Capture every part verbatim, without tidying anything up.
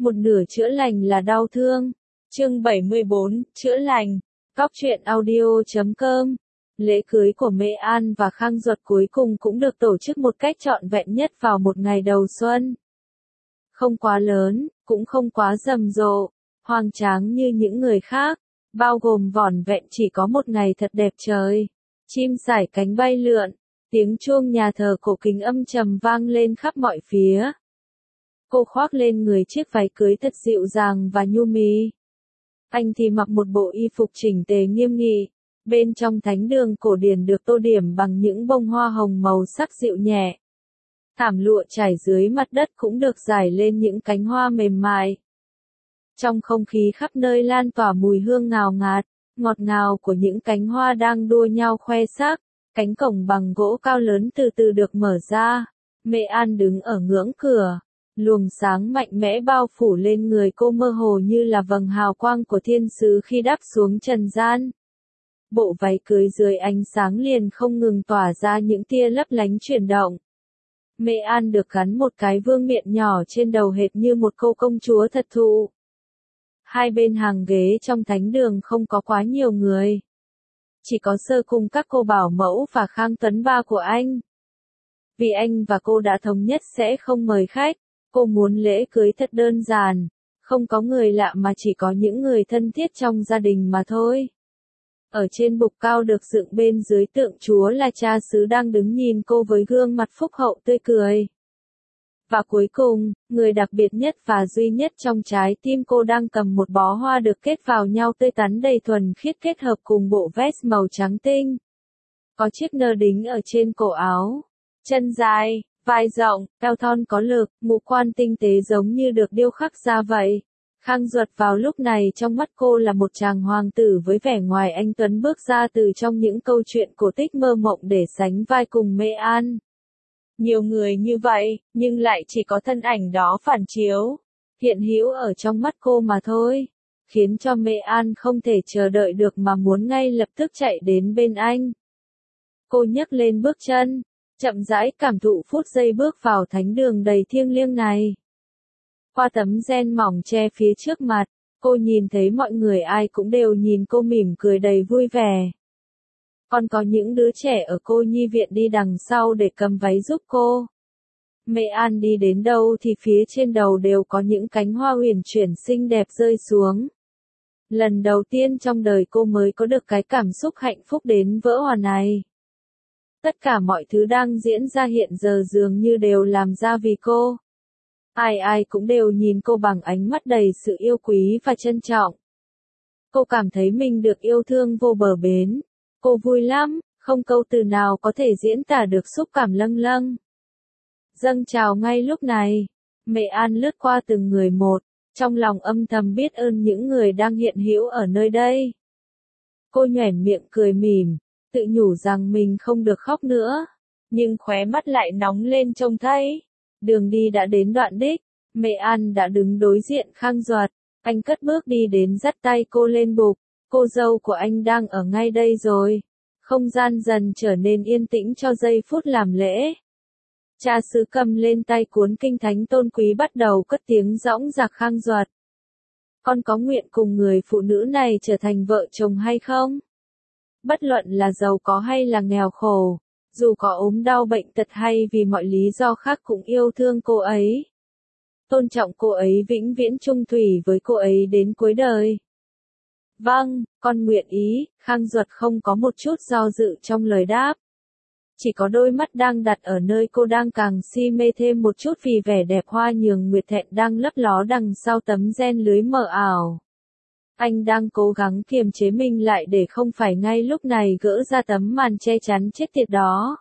một nửa chữa lành là đau thương. Chương bảy mươi bốn, chữa lành. Cóc truyện audio chấm com. Lễ cưới của Mẹ An và Khang Duật cuối cùng cũng được tổ chức một cách trọn vẹn nhất vào một ngày đầu xuân. Không quá lớn, cũng không quá rầm rộ, hoang tráng như những người khác, bao gồm vỏn vẹn chỉ có một ngày thật đẹp trời. Chim sải cánh bay lượn, tiếng chuông nhà thờ cổ kính âm trầm vang lên khắp mọi phía. Cô khoác lên người chiếc váy cưới thật dịu dàng và nhu mì. Anh thì mặc một bộ y phục chỉnh tề nghiêm nghị. Bên trong thánh đường cổ điển được tô điểm bằng những bông hoa hồng màu sắc dịu nhẹ. Thảm lụa trải dưới mặt đất cũng được rải lên những cánh hoa mềm mại. Trong không khí khắp nơi lan tỏa mùi hương ngào ngạt, ngọt ngào của những cánh hoa đang đua nhau khoe sắc. Cánh cổng bằng gỗ cao lớn từ từ được mở ra. Mẹ An đứng ở ngưỡng cửa. Luồng sáng mạnh mẽ bao phủ lên người cô mơ hồ như là vầng hào quang của thiên sứ khi đáp xuống trần gian. Bộ váy cưới dưới ánh sáng liền không ngừng tỏa ra những tia lấp lánh chuyển động. Mẹ An được gắn một cái vương miện nhỏ trên đầu hệt như một cô công chúa thật thụ. Hai bên hàng ghế trong thánh đường không có quá nhiều người. Chỉ có Sơ cùng các cô bảo mẫu và Khang Tuấn ba của anh. Vì anh và cô đã thống nhất sẽ không mời khách, cô muốn lễ cưới thật đơn giản, không có người lạ mà chỉ có những người thân thiết trong gia đình mà thôi. Ở trên bục cao được dựng bên dưới tượng Chúa là cha xứ đang đứng nhìn cô với gương mặt phúc hậu tươi cười. Và cuối cùng, người đặc biệt nhất và duy nhất trong trái tim cô đang cầm một bó hoa được kết vào nhau tươi tắn đầy thuần khiết kết hợp cùng bộ vest màu trắng tinh. Có chiếc nơ đính ở trên cổ áo, chân dài, vai rộng, eo thon có lực, ngũ quan tinh tế giống như được điêu khắc ra vậy. Khang Duật vào lúc này trong mắt cô là một chàng hoàng tử với vẻ ngoài anh tuấn bước ra từ trong những câu chuyện cổ tích mơ mộng để sánh vai cùng Mẹ An. Nhiều người như vậy, nhưng lại chỉ có thân ảnh đó phản chiếu, hiện hữu ở trong mắt cô mà thôi, khiến cho Mẹ An không thể chờ đợi được mà muốn ngay lập tức chạy đến bên anh. Cô nhấc lên bước chân, chậm rãi cảm thụ phút giây bước vào thánh đường đầy thiêng liêng này. Qua tấm ren mỏng che phía trước mặt, cô nhìn thấy mọi người ai cũng đều nhìn cô mỉm cười đầy vui vẻ. Còn có những đứa trẻ ở cô nhi viện đi đằng sau để cầm váy giúp cô. Mẹ An đi đến đâu thì phía trên đầu đều có những cánh hoa huyền chuyển xinh đẹp rơi xuống. Lần đầu tiên trong đời cô mới có được cái cảm xúc hạnh phúc đến vỡ òa này. Tất cả mọi thứ đang diễn ra hiện giờ dường như đều làm ra vì cô. Ai ai cũng đều nhìn cô bằng ánh mắt đầy sự yêu quý và trân trọng. Cô cảm thấy mình được yêu thương vô bờ bến. Cô vui lắm, không câu từ nào có thể diễn tả được xúc cảm lâng lâng. Dâng trào ngay lúc này, Mẹ An lướt qua từng người một, trong lòng âm thầm biết ơn những người đang hiện hữu ở nơi đây. Cô nhoẻn miệng cười mỉm, tự nhủ rằng mình không được khóc nữa, nhưng khóe mắt lại nóng lên trông thấy. Đường đi đã đến đoạn đích, Mẹ An đã đứng đối diện Khang Duật, anh cất bước đi đến dắt tay cô lên bục, cô dâu của anh đang ở ngay đây rồi. Không gian dần trở nên yên tĩnh cho giây phút làm lễ. Cha xứ cầm lên tay cuốn kinh thánh tôn quý bắt đầu cất tiếng dõng dạc Khang Duật. Con có nguyện cùng người phụ nữ này trở thành vợ chồng hay không? Bất luận là giàu có hay là nghèo khổ. Dù có ốm đau bệnh tật hay vì mọi lý do khác cũng yêu thương cô ấy. Tôn trọng cô ấy vĩnh viễn chung thủy với cô ấy đến cuối đời. Vâng, con nguyện ý, Khang Duật không có một chút do dự trong lời đáp. Chỉ có đôi mắt đang đặt ở nơi cô đang càng si mê thêm một chút vì vẻ đẹp hoa nhường nguyệt thẹn đang lấp ló đằng sau tấm ren lưới mờ ảo. Anh đang cố gắng kiềm chế mình lại để không phải ngay lúc này gỡ ra tấm màn che chắn chết tiệt đó.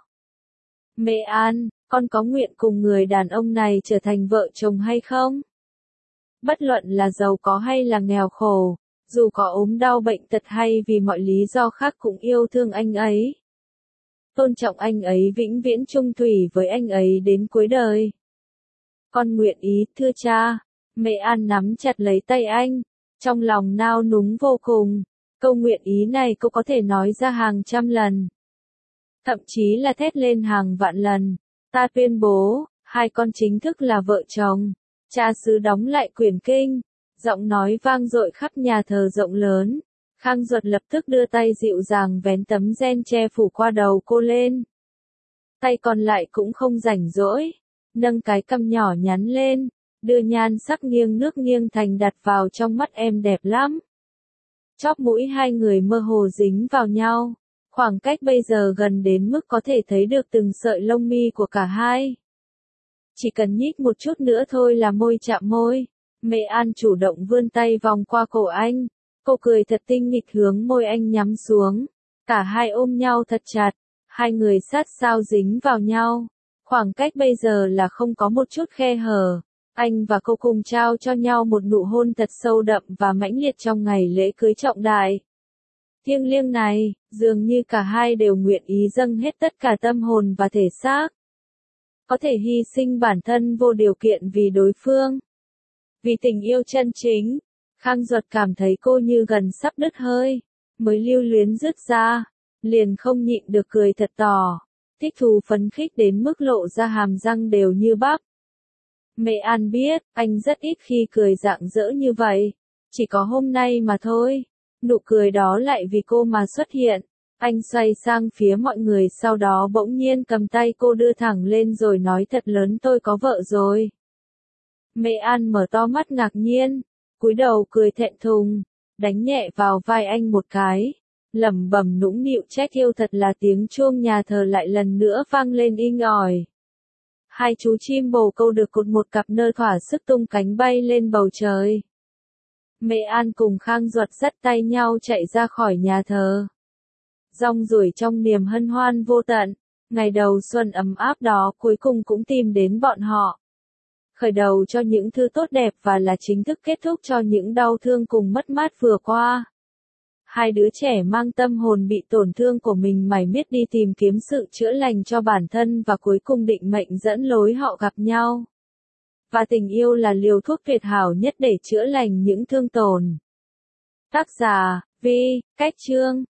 Mẹ An, con có nguyện cùng người đàn ông này trở thành vợ chồng hay không? Bất luận là giàu có hay là nghèo khổ, dù có ốm đau bệnh tật hay vì mọi lý do khác cũng yêu thương anh ấy. Tôn trọng anh ấy vĩnh viễn chung thủy với anh ấy đến cuối đời. Con nguyện ý, thưa cha. Mẹ An nắm chặt lấy tay anh. Trong lòng nao núng vô cùng, câu nguyện ý này cô có thể nói ra hàng trăm lần. Thậm chí là thét lên hàng vạn lần. Ta tuyên bố, hai con chính thức là vợ chồng. Cha xứ đóng lại quyển kinh, giọng nói vang dội khắp nhà thờ rộng lớn. Khang Duật lập tức đưa tay dịu dàng vén tấm ren che phủ qua đầu cô lên. Tay còn lại cũng không rảnh rỗi, nâng cái cằm nhỏ nhắn lên, đưa nhan sắc nghiêng nước nghiêng thành đặt vào trong mắt em đẹp lắm. Chóp mũi hai người mơ hồ dính vào nhau, khoảng cách bây giờ gần đến mức có thể thấy được từng sợi lông mi của cả hai. Chỉ cần nhích một chút nữa thôi là môi chạm môi. Mẹ An chủ động vươn tay vòng qua cổ anh, cô cười thật tinh nghịch hướng môi anh nhắm xuống. Cả hai ôm nhau thật chặt, hai người sát sao dính vào nhau. Khoảng cách bây giờ là không có một chút khe hở. Anh và cô cùng trao cho nhau một nụ hôn thật sâu đậm và mãnh liệt trong ngày lễ cưới trọng đại. Thiêng liêng này, dường như cả hai đều nguyện ý dâng hết tất cả tâm hồn và thể xác. Có thể hy sinh bản thân vô điều kiện vì đối phương. Vì tình yêu chân chính, Khang Duật cảm thấy cô như gần sắp đứt hơi, mới lưu luyến dứt ra, liền không nhịn được cười thật tỏ, thích thú phấn khích đến mức lộ ra hàm răng đều như bắp. Mẹ An biết, anh rất ít khi cười rạng rỡ như vậy, chỉ có hôm nay mà thôi, nụ cười đó lại vì cô mà xuất hiện. Anh xoay sang phía mọi người sau đó bỗng nhiên cầm tay cô đưa thẳng lên rồi nói thật lớn tôi có vợ rồi. Mẹ An mở to mắt ngạc nhiên, cúi đầu cười thẹn thùng, đánh nhẹ vào vai anh một cái, lẩm bẩm nũng nịu trách yêu thật là tiếng chuông nhà thờ lại lần nữa vang lên inh ỏi. Hai chú chim bồ câu được cột một cặp nơ thỏa sức tung cánh bay lên bầu trời. Mẹ An cùng Khang Duật dắt tay nhau chạy ra khỏi nhà thờ. Rong ruổi trong niềm hân hoan vô tận, ngày đầu xuân ấm áp đó cuối cùng cũng tìm đến bọn họ. Khởi đầu cho những thứ tốt đẹp và là chính thức kết thúc cho những đau thương cùng mất mát vừa qua. Hai đứa trẻ mang tâm hồn bị tổn thương của mình mải miết đi tìm kiếm sự chữa lành cho bản thân và cuối cùng định mệnh dẫn lối họ gặp nhau. Và tình yêu là liều thuốc tuyệt hảo nhất để chữa lành những thương tổn. Tác giả, Vi, Cách Chương